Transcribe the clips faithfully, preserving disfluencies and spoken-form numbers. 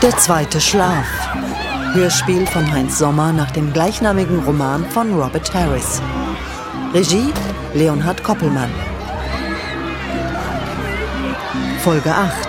Der zweite Schlaf. Hörspiel von Heinz Sommer nach dem gleichnamigen Roman von Robert Harris. Regie Leonhard Koppelmann. Folge acht.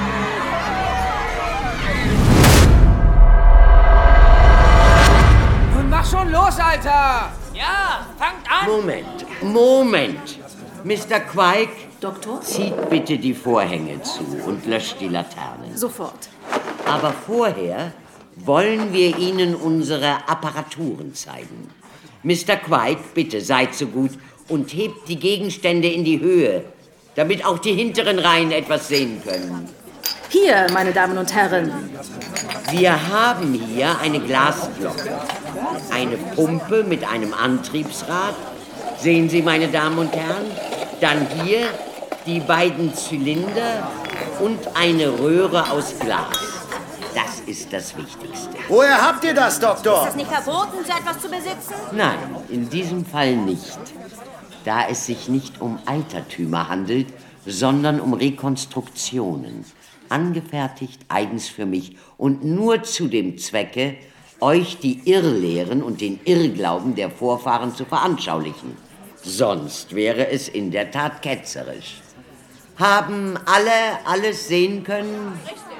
Nun mach schon los, Alter! Ja, fangt an! Moment, Moment. Mister Quake, Doktor? zieht bitte die Vorhänge zu und löscht die Laternen. Sofort. Aber vorher wollen wir Ihnen unsere Apparaturen zeigen. Mister Quake, bitte seid so gut und hebt die Gegenstände in die Höhe, damit auch die hinteren Reihen etwas sehen können. Hier, meine Damen und Herren. Wir haben hier eine Glasglocke, eine Pumpe mit einem Antriebsrad. Sehen Sie, meine Damen und Herren? Dann hier die beiden Zylinder und eine Röhre aus Glas. Das ist das Wichtigste. Woher habt ihr das, Doktor? Ist es nicht verboten, so etwas zu besitzen? Nein, in diesem Fall nicht. Da es sich nicht um Altertümer handelt, sondern um Rekonstruktionen. Angefertigt eigens für mich und nur zu dem Zwecke, euch die Irrlehren und den Irrglauben der Vorfahren zu veranschaulichen. Sonst wäre es in der Tat ketzerisch. Haben alle alles sehen können?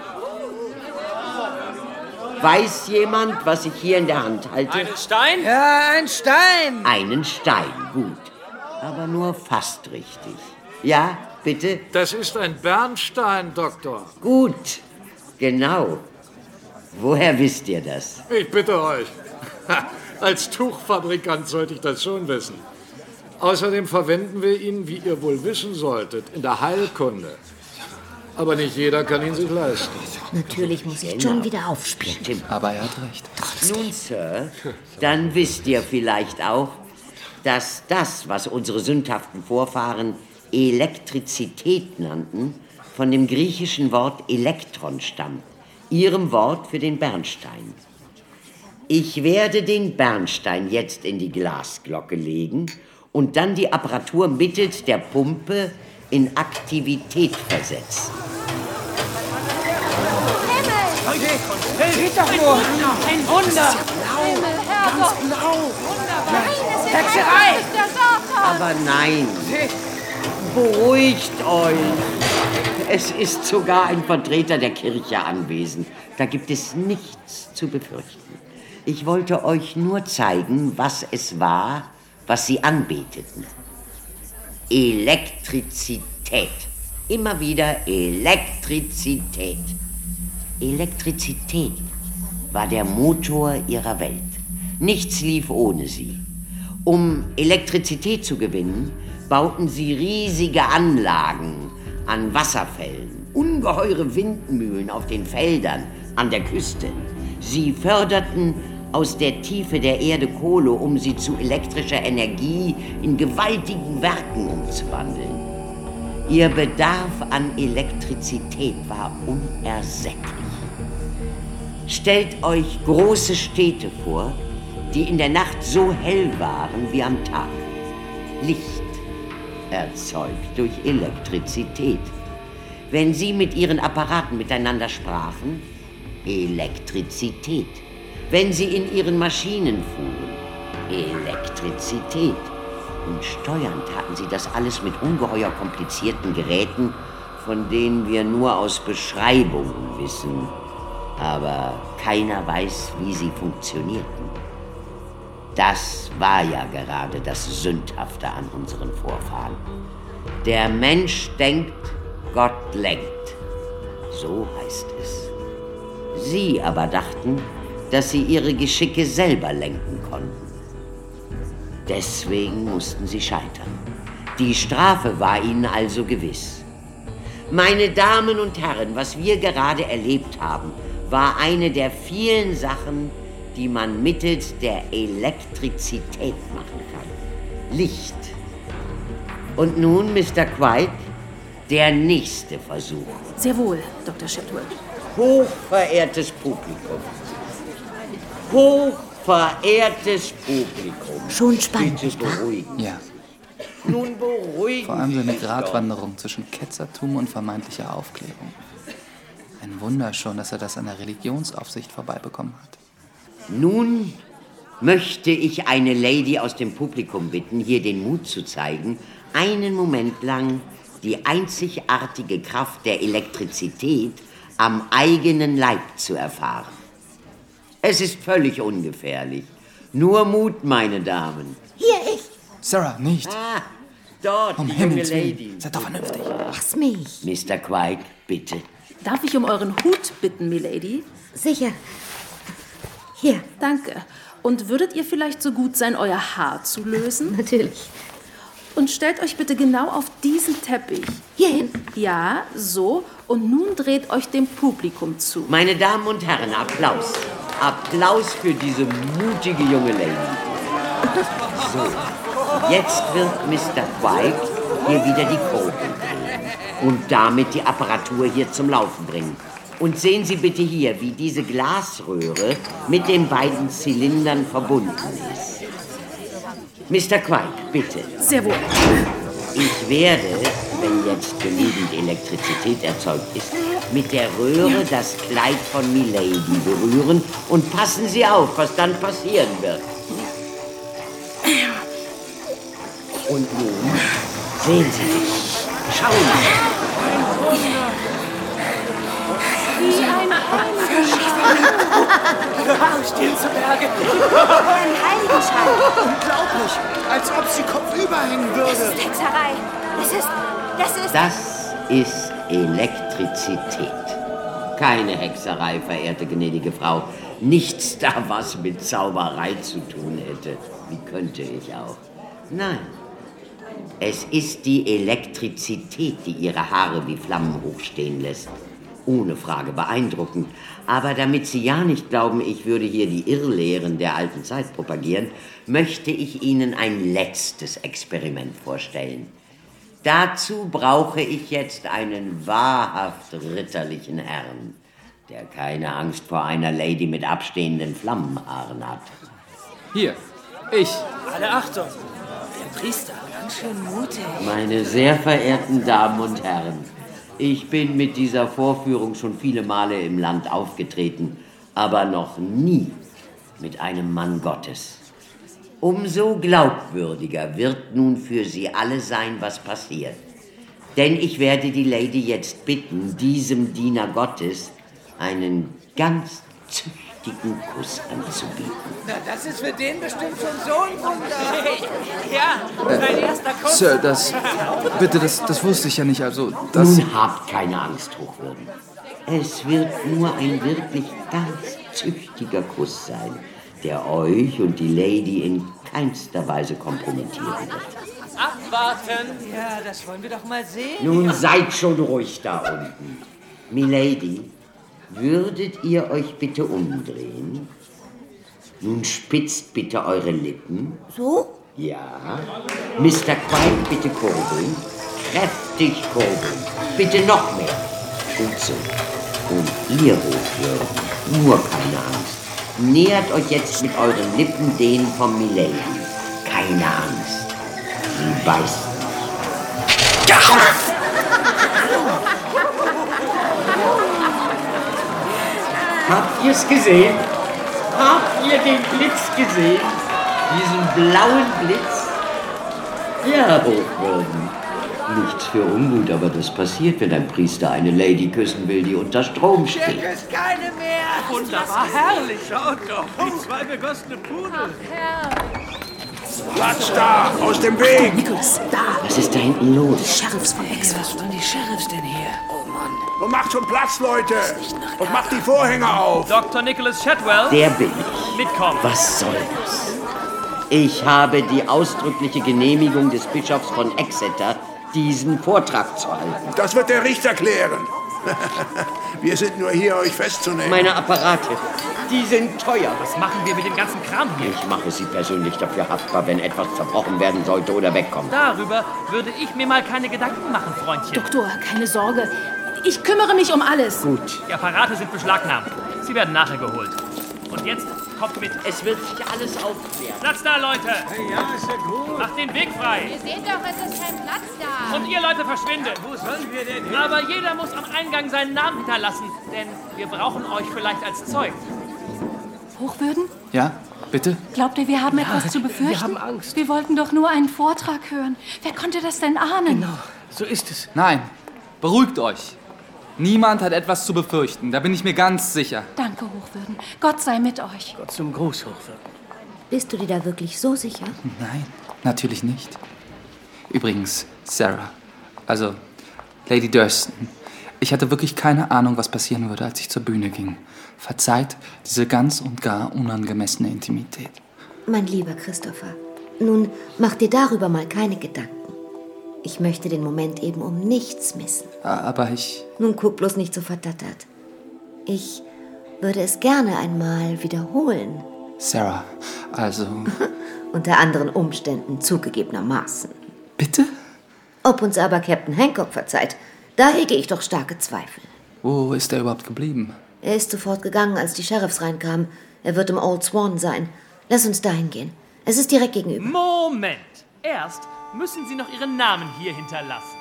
Weiß jemand, was ich hier in der Hand halte? Einen Stein? Ja, ein Stein! Einen Stein, gut. Aber nur fast richtig. Ja, bitte? Das ist ein Bernstein, Doktor. Gut, genau. Woher wisst ihr das? Ich bitte euch. Als Tuchfabrikant sollte ich das schon wissen. Außerdem verwenden wir ihn, wie ihr wohl wissen solltet, in der Heilkunde. Aber nicht jeder kann ihn sich leisten. Natürlich muss ich John wieder aufspielen. Stimmt. Aber er hat recht. Nun, Sir, dann wisst ihr vielleicht auch, dass das, was unsere sündhaften Vorfahren Elektrizität nannten, von dem griechischen Wort Elektron stammt, ihrem Wort für den Bernstein. Ich werde den Bernstein jetzt in die Glasglocke legen und dann die Apparatur mittels der Pumpe in Aktivität versetzen. Hey, seht doch nur! Ein Wunder! Himmel, Herrgott! Blau! Nein, es ist Hexerei! es ist der Satan! Aber nein, beruhigt euch. Es ist sogar ein Vertreter der Kirche anwesend. Da gibt es nichts zu befürchten. Ich wollte euch nur zeigen, was es war, was sie anbeteten. Elektrizität. Immer wieder Elektrizität. Elektrizität war der Motor ihrer Welt. Nichts lief ohne sie. Um Elektrizität zu gewinnen, bauten sie riesige Anlagen an Wasserfällen, ungeheure Windmühlen auf den Feldern, an der Küste. Sie förderten aus der Tiefe der Erde Kohle, um sie zu elektrischer Energie in gewaltigen Werken umzuwandeln. Ihr Bedarf an Elektrizität war unersättlich. Stellt euch große Städte vor, die in der Nacht so hell waren wie am Tag. Licht erzeugt durch Elektrizität. Wenn sie mit ihren Apparaten miteinander sprachen, Elektrizität. Wenn sie in ihren Maschinen fuhren, Elektrizität. Und steuern taten sie das alles mit ungeheuer komplizierten Geräten, von denen wir nur aus Beschreibungen wissen. Aber keiner weiß, wie sie funktionierten. Das war ja gerade das Sündhafte an unseren Vorfahren. Der Mensch denkt, Gott lenkt. So heißt es. Sie aber dachten, dass sie ihre Geschicke selber lenken konnten. Deswegen mussten sie scheitern. Die Strafe war ihnen also gewiss. Meine Damen und Herren, was wir gerade erlebt haben, war eine der vielen Sachen, die man mittels der Elektrizität machen kann. Licht. Und nun, Mister Quake, der nächste Versuch. Sehr wohl, Doktor Shepwood. Hochverehrtes Publikum. Hochverehrtes Publikum. Schon spannend, Bitte beruhigen. Ja, Nun beruhigen vor allem Sie seine sich Gratwanderung zwischen Ketzertum und vermeintlicher Aufklärung. Ein Kein Wunder schon, dass er das an der Religionsaufsicht vorbeibekommen hat. Nun möchte ich eine Lady aus dem Publikum bitten, hier den Mut zu zeigen, einen Moment lang die einzigartige Kraft der Elektrizität am eigenen Leib zu erfahren. Es ist völlig ungefährlich. Nur Mut, meine Damen. Hier, ich. Sarah, nicht. Ah, dort, Um die junge Himmels Willen, Lady. seid doch vernünftig. Lass mich. Mister Quike, bitte. Darf ich um euren Hut bitten, Milady? Sicher. Hier. Danke. Und würdet ihr vielleicht so gut sein, euer Haar zu lösen? Natürlich. Und stellt euch bitte genau auf diesen Teppich. Hierhin. Ja, so. Und nun dreht euch dem Publikum zu. Meine Damen und Herren, Applaus. Applaus für diese mutige junge Lady. So, jetzt wird Mister Quike hier wieder die Kurve drehen und damit die Apparatur hier zum Laufen bringen. Und sehen Sie bitte hier, wie diese Glasröhre mit den beiden Zylindern verbunden ist. Mister Quike, bitte. Sehr wohl. Ich werde, wenn jetzt genügend Elektrizität erzeugt ist, mit der Röhre das Kleid von Milady berühren und passen Sie auf, was dann passieren wird. Und nun sehen Sie sich. Schauen Sie. Wie ein Stehen zu Berge. Ein Heiligenschein. Unglaublich, als ob sie kopfüber hängen würde. Das ist Hexerei. Das ist... Das ist... Das ist Elektrizität. Keine Hexerei, verehrte gnädige Frau. Nichts da, was mit Zauberei zu tun hätte. Wie könnte ich auch? Nein. Es ist die Elektrizität, die ihre Haare wie Flammen hochstehen lässt. Ohne Frage beeindruckend. Aber damit Sie ja nicht glauben, ich würde hier die Irrlehren der alten Zeit propagieren, möchte ich Ihnen ein letztes Experiment vorstellen. Dazu brauche ich jetzt einen wahrhaft ritterlichen Herrn, der keine Angst vor einer Lady mit abstehenden Flammenhaaren hat. Hier, ich. Alle Achtung. Der Priester. Ganz schön mutig. Meine sehr verehrten Damen und Herren, ich bin mit dieser Vorführung schon viele Male im Land aufgetreten, aber noch nie mit einem Mann Gottes. Umso glaubwürdiger wird nun für Sie alle sein, was passiert. Denn ich werde die Lady jetzt bitten, diesem Diener Gottes einen ganz züchtigen Kuss anzubieten. Na, das ist für den bestimmt schon so ein Wunder. Ja, mein erster Kuss. Sir, das... Bitte, das, das wusste ich ja nicht, also... Das... Nun habt keine Angst, Hochwürden. Es wird nur ein wirklich ganz züchtiger Kuss sein, der euch und die Lady in keinster Weise kompromittieren wird. Abwarten. Ja, das wollen wir doch mal sehen. Nun seid schon ruhig da unten. Milady, würdet ihr euch bitte umdrehen? Nun spitzt bitte eure Lippen. So? Ja. Mister Quike, bitte kurbeln. Kräftig kurbeln. Bitte noch mehr. Gut so. Und ihr Hochwürden, nur keine Angst. Nähert euch jetzt mit euren Lippen denen von Milady. Keine Angst. Sie beißt nicht. Ja! Habt ihr's gesehen? Habt ihr den Blitz gesehen? Diesen blauen Blitz? Ja, Hochwürden. Nichts für ungut, aber das passiert, wenn ein Priester eine Lady küssen will, die unter Strom Der steht. küsst keine mehr. Wunderbar, herrlich. Schaut doch, die zwei begossene Pudel. Platz da, aus dem Weg! Nicholas, da. Was ist da hinten los? Sheriffs von Exford. Was wollen die Sheriffs denn hier? Oh Mann. Und macht schon Platz, Leute! Und macht die Vorhänge auf! Doktor Nicholas Shadwell, Der bin ich. mitkommen. Was soll das? Ich habe die ausdrückliche Genehmigung des Bischofs von Exeter, diesen Vortrag zu halten. Das wird der Richter klären. Wir sind nur hier, euch festzunehmen. Meine Apparate, die sind teuer. Was machen wir mit dem ganzen Kram hier? Ich mache Sie persönlich dafür haftbar, wenn etwas zerbrochen werden sollte oder wegkommt. Darüber würde ich mir mal keine Gedanken machen, Freundchen. Doktor, keine Sorge. Ich kümmere mich um alles. Gut. Die Apparate sind beschlagnahmt. Sie werden nachher geholt. Und jetzt kommt mit. Es wird sich alles aufklären. Platz da, Leute! Ja, ist ja gut. Macht den Weg frei! Ihr seht doch, es ist kein Platz da. Und ihr Leute verschwindet! Wo sollen wir denn hin? Aber jeder muss am Eingang seinen Namen hinterlassen, denn wir brauchen euch vielleicht als Zeug. Hochwürden? Ja, bitte? Glaubt ihr, wir haben etwas zu befürchten? Wir haben Angst. Wir wollten doch nur einen Vortrag hören. Wer konnte das denn ahnen? Genau, so ist es. Nein, beruhigt euch. Niemand hat etwas zu befürchten, da bin ich mir ganz sicher. Danke, Hochwürden. Gott sei mit euch. Gott zum Gruß, Hochwürden. Bist du dir da wirklich so sicher? Nein, natürlich nicht. Übrigens, Sarah, also Lady Durston, ich hatte wirklich keine Ahnung, was passieren würde, als ich zur Bühne ging. Verzeiht diese ganz und gar unangemessene Intimität. Mein lieber Christopher, nun mach dir darüber mal keine Gedanken. Ich möchte den Moment eben um nichts missen. Aber ich... Nun guck bloß nicht so verdattert. Ich würde es gerne einmal wiederholen. Sarah, also... Unter anderen Umständen zugegebenermaßen. Bitte? Ob uns aber Captain Hancock verzeiht, da hege ich doch starke Zweifel. Wo ist er überhaupt geblieben? Er ist sofort gegangen, als die Sheriffs reinkamen. Er wird im Old Swan sein. Lass uns dahin gehen. Es ist direkt gegenüber. Moment! Erst müssen Sie noch Ihren Namen hier hinterlassen.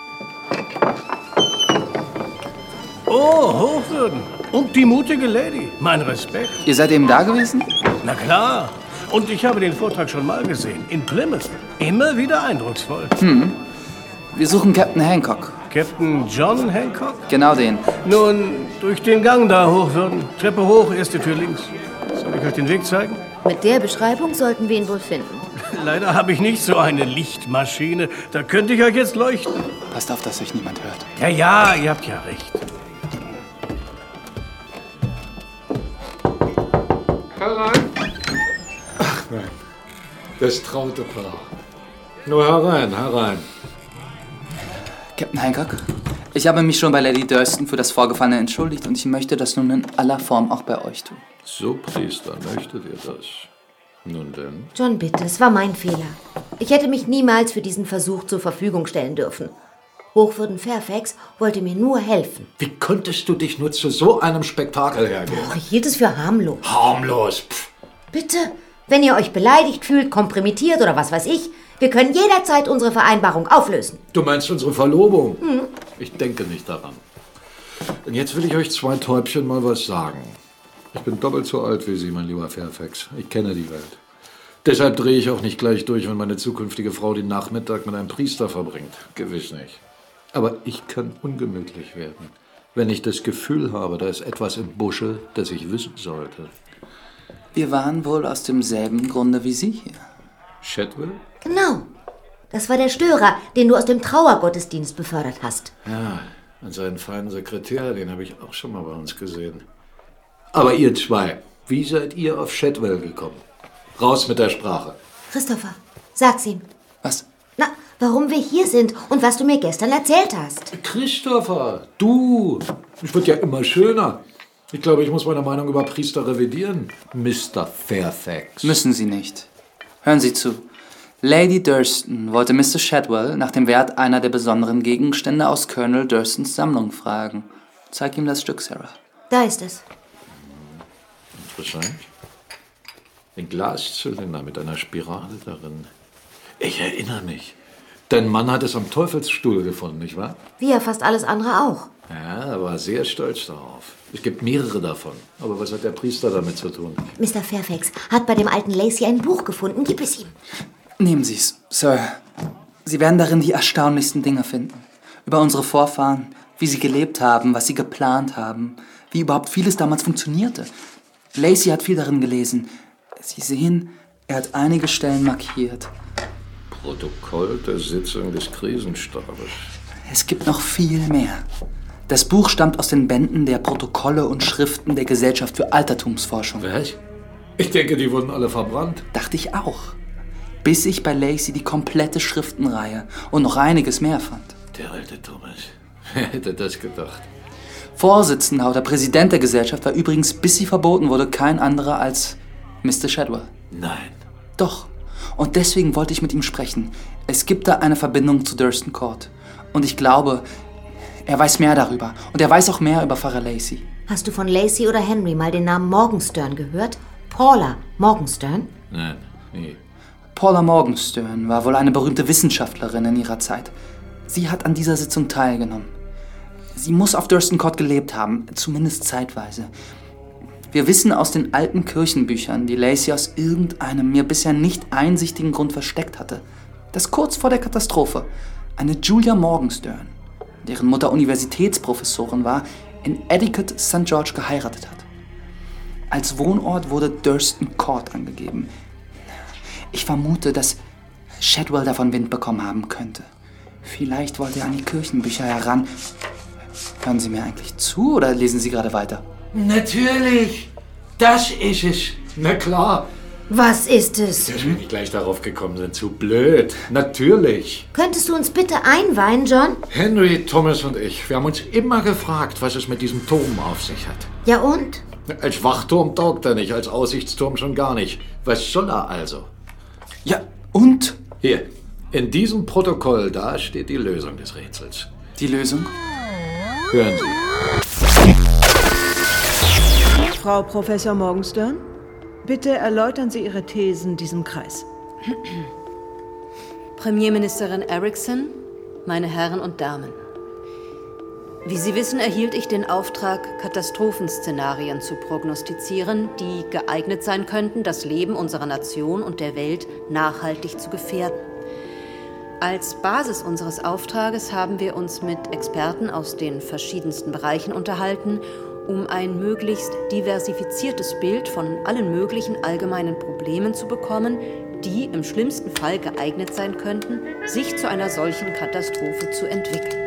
Oh, Hochwürden. Und die mutige Lady. Mein Respekt. Ihr seid eben da gewesen? Na klar. Und ich habe den Vortrag schon mal gesehen. In Plymouth. Immer wieder eindrucksvoll. Hm. Wir suchen Captain Hancock. Captain John Hancock? Genau den. Nun, durch den Gang da, Hochwürden. Treppe hoch, erste Tür links. Soll ich euch den Weg zeigen? Mit der Beschreibung sollten wir ihn wohl finden. Leider habe ich nicht so eine Lichtmaschine. Da könnte ich euch jetzt leuchten. Passt auf, dass euch niemand hört. Ja, ja, ihr habt ja recht. Herein. Ach nein, das traute Paar. Nur herein, herein. Captain Hancock, ich habe mich schon bei Lady Durston für das Vorgefallene entschuldigt und ich möchte das nun in aller Form auch bei euch tun. So, Priester, möchtet ihr das? Nun denn? John, bitte, es war mein Fehler. Ich hätte mich niemals für diesen Versuch zur Verfügung stellen dürfen. Hochwürden Fairfax wollte mir nur helfen. Wie konntest du dich nur zu so einem Spektakel hergeben? Och, ich hielt es für harmlos. Harmlos? Pff. Bitte, wenn ihr euch beleidigt fühlt, kompromittiert oder was weiß ich, wir können jederzeit unsere Vereinbarung auflösen. Du meinst unsere Verlobung? Hm. Ich denke nicht daran. Und jetzt will ich euch zwei Täubchen mal was sagen. Ich bin doppelt so alt wie Sie, mein lieber Fairfax. Ich kenne die Welt. Deshalb drehe ich auch nicht gleich durch, wenn meine zukünftige Frau den Nachmittag mit einem Priester verbringt. Gewiss nicht. Aber ich kann ungemütlich werden, wenn ich das Gefühl habe, da ist etwas im Busche, das ich wissen sollte. Wir waren wohl aus demselben Grunde wie Sie hier. Shadwell? Genau. Das war der Störer, den du aus dem Trauergottesdienst befördert hast. Ja, und seinen feinen Sekretär, den habe ich auch schon mal bei uns gesehen. Aber ihr zwei, wie seid ihr auf Shadwell gekommen? Raus mit der Sprache. Christopher, sag's ihm. Was? Na, warum wir hier sind und was du mir gestern erzählt hast. Christopher, du! Ich wird ja immer schöner. Ich glaube, ich muss meine Meinung über Priester revidieren, Mister Fairfax. Müssen Sie nicht. Hören Sie zu. Lady Durston wollte Mister Shadwell nach dem Wert einer der besonderen Gegenstände aus Colonel Durstons Sammlung fragen. Zeig ihm das Stück, Sarah. Da ist es. Interessant. Ein Glaszylinder mit einer Spirale darin. Ich erinnere mich. Dein Mann hat es am Teufelsstuhl gefunden, nicht wahr? Wie ja fast alles andere auch. Ja, er war sehr stolz darauf. Es gibt mehrere davon. Aber was hat der Priester damit zu tun? Mister Fairfax hat bei dem alten Lacey ein Buch gefunden. Gib es ihm. Nehmen Sie es, Sir. Sie werden darin die erstaunlichsten Dinge finden. Über unsere Vorfahren, wie sie gelebt haben, was sie geplant haben, wie überhaupt vieles damals funktionierte. Lacey hat viel darin gelesen. Sie sehen, er hat einige Stellen markiert. Protokoll der Sitzung des Krisenstabes. Es gibt noch viel mehr. Das Buch stammt aus den Bänden der Protokolle und Schriften der Gesellschaft für Altertumsforschung. Was? Ich denke, die wurden alle verbrannt. Dachte ich auch. Bis ich bei Lacey die komplette Schriftenreihe und noch einiges mehr fand. Der alte Thomas. Wer hätte das gedacht? Vorsitzender oder Präsident der Gesellschaft war übrigens, bis sie verboten wurde, kein anderer als Mister Shadwell. Nein. Doch. Und deswegen wollte ich mit ihm sprechen. Es gibt da eine Verbindung zu Durston Court. Und ich glaube, er weiß mehr darüber. Und er weiß auch mehr über Pfarrer Lacey. Hast du von Lacey oder Henry mal den Namen Morgenstern gehört? Paula Morgenstern? Nein, nie. Paula Morgenstern war wohl eine berühmte Wissenschaftlerin in ihrer Zeit. Sie hat an dieser Sitzung teilgenommen. Sie muss auf Thurston Court gelebt haben, zumindest zeitweise. Wir wissen aus den alten Kirchenbüchern, die Lacey aus irgendeinem mir bisher nicht einsichtigen Grund versteckt hatte, dass kurz vor der Katastrophe eine Julia Morgenstern, deren Mutter Universitätsprofessorin war, in Etiquette Sankt George geheiratet hat. Als Wohnort wurde Thurston Court angegeben. Ich vermute, dass Shadwell davon Wind bekommen haben könnte. Vielleicht wollte er an die Kirchenbücher heran. Hören Sie mir eigentlich zu oder lesen Sie gerade weiter? Natürlich! Das ist es! Na klar! Was ist es? Dass wir nicht gleich darauf gekommen sind, zu blöd. Natürlich! Könntest du uns bitte einweihen, John? Henry, Thomas und ich, wir haben uns immer gefragt, was es mit diesem Turm auf sich hat. Ja und? Als Wachturm taugt er nicht, als Aussichtsturm schon gar nicht. Was soll er also? Ja, und? Hier, in diesem Protokoll, da steht die Lösung des Rätsels. Die Lösung? Hören Sie. Frau Professor Morgenstern, bitte erläutern Sie Ihre Thesen diesem Kreis. Premierministerin Erickson, meine Herren und Damen. Wie Sie wissen, erhielt ich den Auftrag, Katastrophenszenarien zu prognostizieren, die geeignet sein könnten, das Leben unserer Nation und der Welt nachhaltig zu gefährden. Als Basis unseres Auftrages haben wir uns mit Experten aus den verschiedensten Bereichen unterhalten, um ein möglichst diversifiziertes Bild von allen möglichen allgemeinen Problemen zu bekommen, die im schlimmsten Fall geeignet sein könnten, sich zu einer solchen Katastrophe zu entwickeln.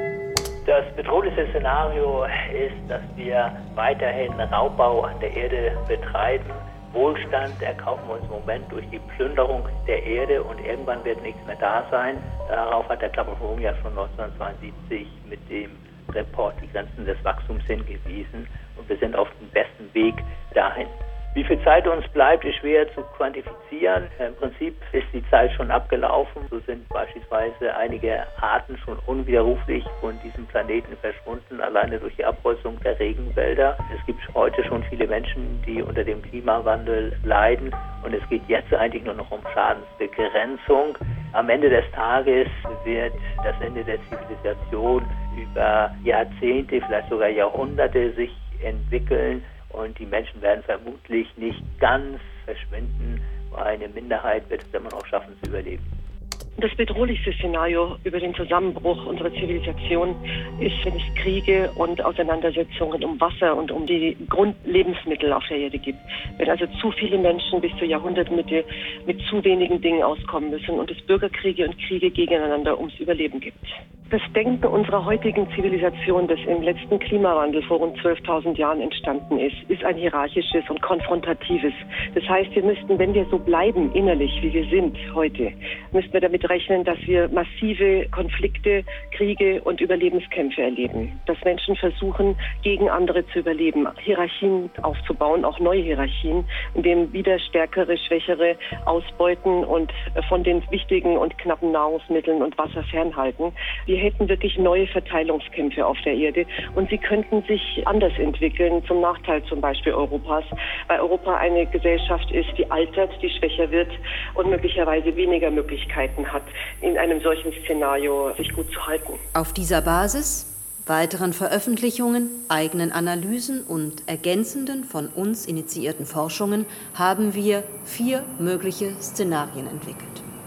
Das bedrohlichste Szenario ist, dass wir weiterhin Raubbau an der Erde betreiben. Wohlstand erkaufen wir uns im Moment durch die Plünderung der Erde und irgendwann wird nichts mehr da sein. Darauf hat der Club of Rome ja schon neunzehnhundertzweiundsiebzig mit dem Report Die Grenzen des Wachstums hingewiesen und wir sind auf dem besten Weg dahin. Wie viel Zeit uns bleibt, ist schwer zu quantifizieren. Im Prinzip ist die Zeit schon abgelaufen. So sind beispielsweise einige Arten schon unwiderruflich von diesem Planeten verschwunden, alleine durch die Abholzung der Regenwälder. Es gibt heute schon viele Menschen, die unter dem Klimawandel leiden. Und es geht jetzt eigentlich nur noch um Schadensbegrenzung. Am Ende des Tages wird das Ende der Zivilisation über Jahrzehnte, vielleicht sogar Jahrhunderte sich entwickeln. Und die Menschen werden vermutlich nicht ganz verschwinden, weil eine Minderheit wird es immer noch schaffen zu überleben. Das bedrohlichste Szenario über den Zusammenbruch unserer Zivilisation ist, wenn es Kriege und Auseinandersetzungen um Wasser und um die Grundlebensmittel auf der Erde gibt. Wenn also zu viele Menschen bis zur Jahrhundertmitte mit zu wenigen Dingen auskommen müssen und es Bürgerkriege und Kriege gegeneinander ums Überleben gibt. Das Denken unserer heutigen Zivilisation, das im letzten Klimawandel vor rund zwölftausend Jahren entstanden ist, ist ein hierarchisches und konfrontatives. Das heißt, wir müssten, wenn wir so bleiben innerlich, wie wir sind heute, müssten wir damit rechnen, dass wir massive Konflikte, Kriege und Überlebenskämpfe erleben. Dass Menschen versuchen, gegen andere zu überleben, Hierarchien aufzubauen, auch neue Hierarchien, in denen wieder stärkere, schwächere ausbeuten und von den wichtigen und knappen Nahrungsmitteln und Wasser fernhalten. Wir hätten wirklich neue Verteilungskämpfe auf der Erde und sie könnten sich anders entwickeln, zum Nachteil zum Beispiel Europas, weil Europa eine Gesellschaft ist, die altert, die schwächer wird und möglicherweise weniger Möglichkeiten hat, in einem solchen Szenario sich gut zu halten. Auf dieser Basis, weiteren Veröffentlichungen, eigenen Analysen und ergänzenden von uns initiierten Forschungen haben wir vier mögliche Szenarien entwickelt.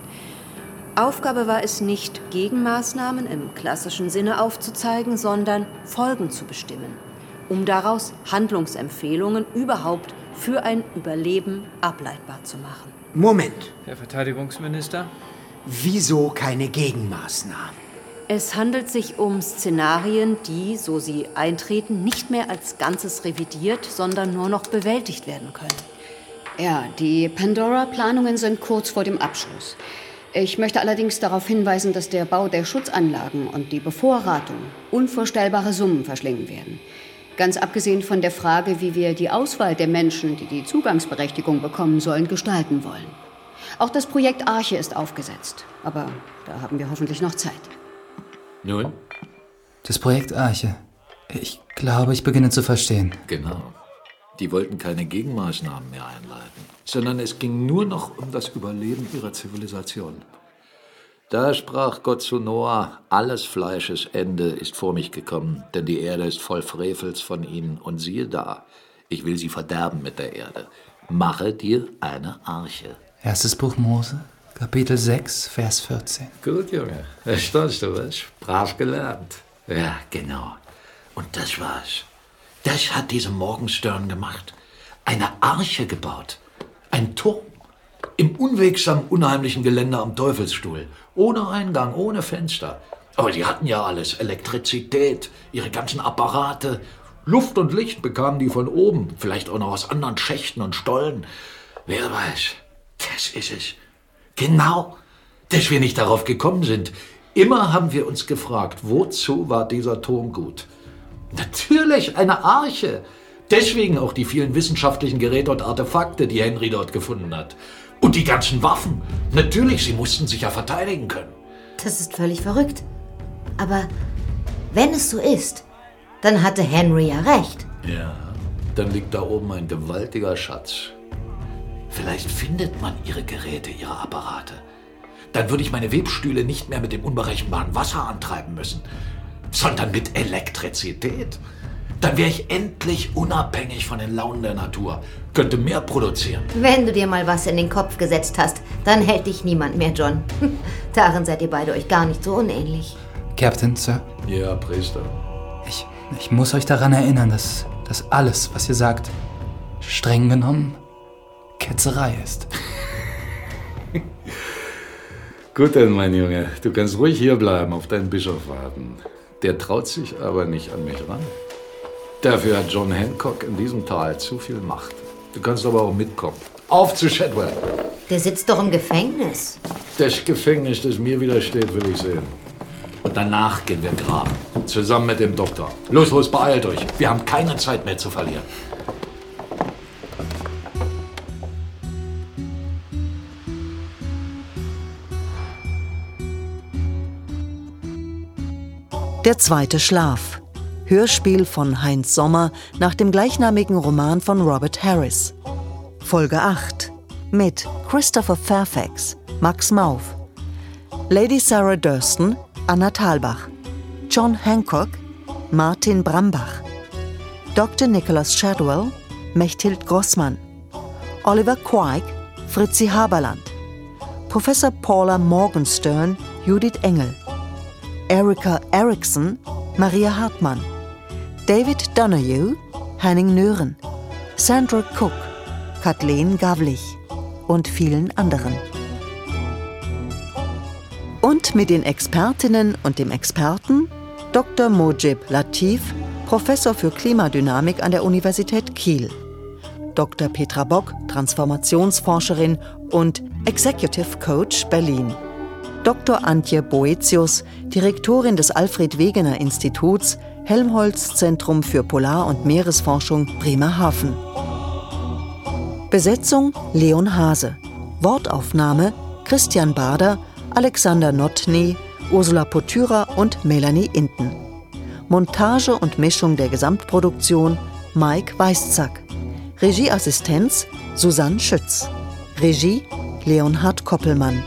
Aufgabe war es nicht, Gegenmaßnahmen im klassischen Sinne aufzuzeigen, sondern Folgen zu bestimmen, um daraus Handlungsempfehlungen überhaupt für ein Überleben ableitbar zu machen. Moment. Herr Verteidigungsminister? Wieso keine Gegenmaßnahmen? Es handelt sich um Szenarien, die, so sie eintreten, nicht mehr als Ganzes revidiert, sondern nur noch bewältigt werden können. Ja, die Pandora-Planungen sind kurz vor dem Abschluss. Ich möchte allerdings darauf hinweisen, dass der Bau der Schutzanlagen und die Bevorratung unvorstellbare Summen verschlingen werden. Ganz abgesehen von der Frage, wie wir die Auswahl der Menschen, die die Zugangsberechtigung bekommen sollen, gestalten wollen. Auch das Projekt Arche ist aufgesetzt, aber da haben wir hoffentlich noch Zeit. Nun? Das Projekt Arche. Ich glaube, ich beginne zu verstehen. Genau. Die wollten keine Gegenmaßnahmen mehr einleiten, sondern es ging nur noch um das Überleben ihrer Zivilisation. Da sprach Gott zu Noah, alles Fleisches Ende ist vor mich gekommen, denn die Erde ist voll Frevels von ihnen. Und siehe da, ich will sie verderben mit der Erde. Mache dir eine Arche. Erstes Buch Mose, Kapitel sechs, Vers vierzehn. Gut, Junge. Verstehst du was? Brav gelernt. Ja, genau. Und das war's. Das hat diese Morgenstern gemacht. Eine Arche gebaut. Ein Turm. Im unwegsamen, unheimlichen Gelände am Teufelsstuhl. Ohne Eingang, ohne Fenster. Aber die hatten ja alles. Elektrizität, ihre ganzen Apparate. Luft und Licht bekamen die von oben. Vielleicht auch noch aus anderen Schächten und Stollen. Wer weiß. Das ist es. Genau, dass wir nicht darauf gekommen sind. Immer haben wir uns gefragt, wozu war dieser Turm gut? Natürlich eine Arche. Deswegen auch die vielen wissenschaftlichen Geräte und Artefakte, die Henry dort gefunden hat. Und die ganzen Waffen. Natürlich, sie mussten sich ja verteidigen können. Das ist völlig verrückt. Aber wenn es so ist, dann hatte Henry ja recht. Ja, dann liegt da oben ein gewaltiger Schatz. Vielleicht findet man ihre Geräte, ihre Apparate. Dann würde ich meine Webstühle nicht mehr mit dem unberechenbaren Wasser antreiben müssen, sondern mit Elektrizität. Dann wäre ich endlich unabhängig von den Launen der Natur, könnte mehr produzieren. Wenn du dir mal was in den Kopf gesetzt hast, dann hält dich niemand mehr, John. Darin seid ihr beide euch gar nicht so unähnlich. Captain, Sir? Ja, Priester. Ich, ich muss euch daran erinnern, dass, dass alles, was ihr sagt, streng genommen Ketzerei ist. Gut denn, mein Junge. Du kannst ruhig hier bleiben, auf deinen Bischof warten. Der traut sich aber nicht an mich ran. Dafür hat John Hancock in diesem Tal zu viel Macht. Du kannst aber auch mitkommen. Auf zu Shadwell. Der sitzt doch im Gefängnis. Das Gefängnis, das mir widersteht, will ich sehen. Und danach gehen wir graben. Zusammen mit dem Doktor. Los, los, beeilt euch. Wir haben keine Zeit mehr zu verlieren. Der zweite Schlaf. Hörspiel von Heinz Sommer nach dem gleichnamigen Roman von Robert Harris. Folge acht. Mit Christopher Fairfax, Max Mauve, Lady Sarah Durston, Anna Thalbach, John Hancock, Martin Brambach, Doktor Nicholas Shadwell, Mechthild Grossmann, Oliver Quike, Fritzi Haberland, Professor Paula Morgenstern, Judith Engel, Erika Erickson, Maria Hartmann, David Donahue, Henning Nören, Sandra Cook, Kathleen Gavlich und vielen anderen. Und mit den Expertinnen und dem Experten Doktor Mojib Latif, Professor für Klimadynamik an der Universität Kiel, Doktor Petra Bock, Transformationsforscherin und Executive Coach Berlin, Doktor Antje Boetius, Direktorin des Alfred-Wegener-Instituts, Helmholtz-Zentrum für Polar- und Meeresforschung Bremerhaven. Besetzung Leon Hase. Wortaufnahme Christian Bader, Alexander Notny, Ursula Potyra und Melanie Inten. Montage und Mischung der Gesamtproduktion Mike Weißzack. Regieassistenz Susanne Schütz. Regie Leonhard Koppelmann.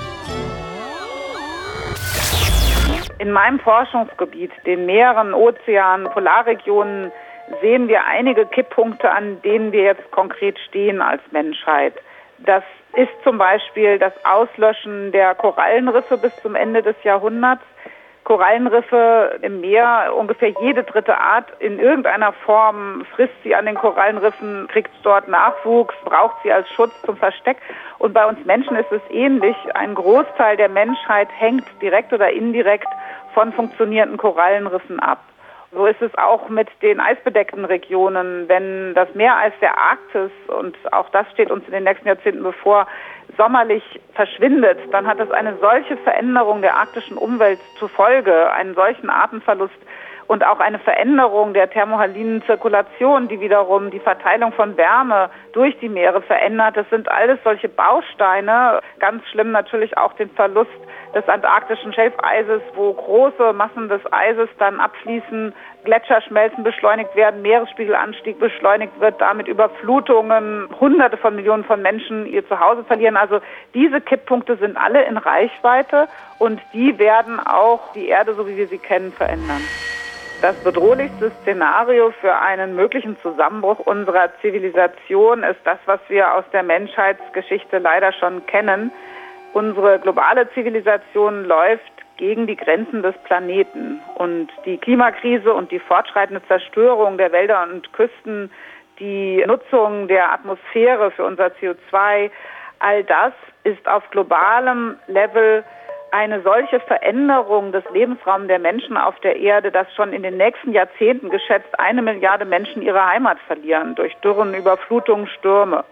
In meinem Forschungsgebiet, den Meeren, Ozeanen, Polarregionen, sehen wir einige Kipppunkte, an denen wir jetzt konkret stehen als Menschheit. Das ist zum Beispiel das Auslöschen der Korallenriffe bis zum Ende des Jahrhunderts. Korallenriffe im Meer, ungefähr jede dritte Art in irgendeiner Form frisst sie an den Korallenriffen, kriegt dort Nachwuchs, braucht sie als Schutz zum Versteck. Und bei uns Menschen ist es ähnlich. Ein Großteil der Menschheit hängt direkt oder indirekt von funktionierenden Korallenriffen ab. So ist es auch mit den eisbedeckten Regionen. Wenn das Meereis der Arktis, und auch das steht uns in den nächsten Jahrzehnten bevor, sommerlich verschwindet, dann hat das eine solche Veränderung der arktischen Umwelt zur Folge, einen solchen Artenverlust. und auch eine Veränderung der thermohalinen Zirkulation, die wiederum die Verteilung von Wärme durch die Meere verändert. Das sind alles solche Bausteine. Ganz schlimm natürlich auch den Verlust des antarktischen Schelfeises, wo große Massen des Eises dann abfließen, Gletscherschmelzen beschleunigt werden, Meeresspiegelanstieg beschleunigt wird, damit Überflutungen, Hunderte von Millionen von Menschen ihr Zuhause verlieren. Also diese Kipppunkte sind alle in Reichweite und die werden auch die Erde, so wie wir sie kennen, verändern. Das bedrohlichste Szenario für einen möglichen Zusammenbruch unserer Zivilisation ist das, was wir aus der Menschheitsgeschichte leider schon kennen. Unsere globale Zivilisation läuft gegen die Grenzen des Planeten. Und die Klimakrise und die fortschreitende Zerstörung der Wälder und Küsten, die Nutzung der Atmosphäre für unser C O zwei, all das ist auf globalem Level eine solche Veränderung des Lebensraums der Menschen auf der Erde, dass schon in den nächsten Jahrzehnten geschätzt eine Milliarde Menschen ihre Heimat verlieren durch Dürren, Überflutungen, Stürme.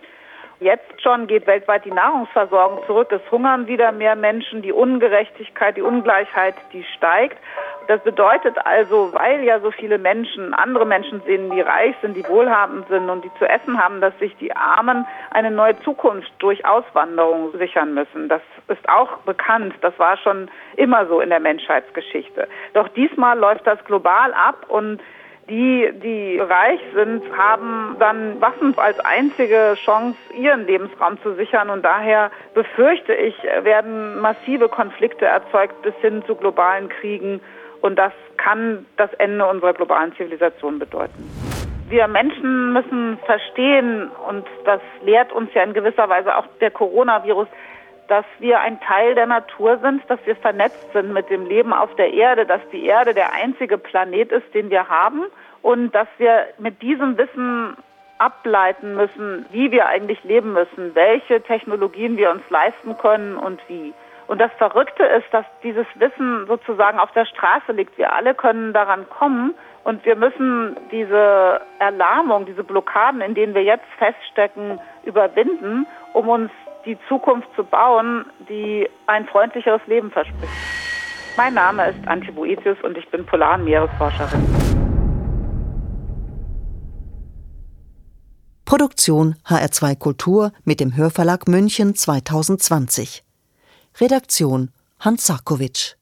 Jetzt schon geht weltweit die Nahrungsversorgung zurück, es hungern wieder mehr Menschen, die Ungerechtigkeit, die Ungleichheit, die steigt. Das bedeutet also, weil ja so viele Menschen, andere Menschen sehen, die reich sind, die wohlhabend sind und die zu essen haben, dass sich die Armen eine neue Zukunft durch Auswanderung sichern müssen. Das ist auch bekannt, das war schon immer so in der Menschheitsgeschichte. Doch diesmal läuft das global ab und die, die reich sind, haben dann Waffen als einzige Chance, ihren Lebensraum zu sichern. Und daher befürchte ich, werden massive Konflikte erzeugt bis hin zu globalen Kriegen. Und das kann das Ende unserer globalen Zivilisation bedeuten. Wir Menschen müssen verstehen, und das lehrt uns ja in gewisser Weise auch der Coronavirus, dass wir ein Teil der Natur sind, dass wir vernetzt sind mit dem Leben auf der Erde, dass die Erde der einzige Planet ist, den wir haben und dass wir mit diesem Wissen ableiten müssen, wie wir eigentlich leben müssen, welche Technologien wir uns leisten können und wie. Und das Verrückte ist, dass dieses Wissen sozusagen auf der Straße liegt. Wir alle können daran kommen und wir müssen diese Erlahmung, diese Blockaden, in denen wir jetzt feststecken, überwinden, um uns die Zukunft zu bauen, die ein freundlicheres Leben verspricht. Mein Name ist Antje Boetius und ich bin Polar- und Meeresforscherin. Produktion H R zwei Kultur mit dem Hörverlag München zweitausendzwanzig. Redaktion Hans Sarkowitsch.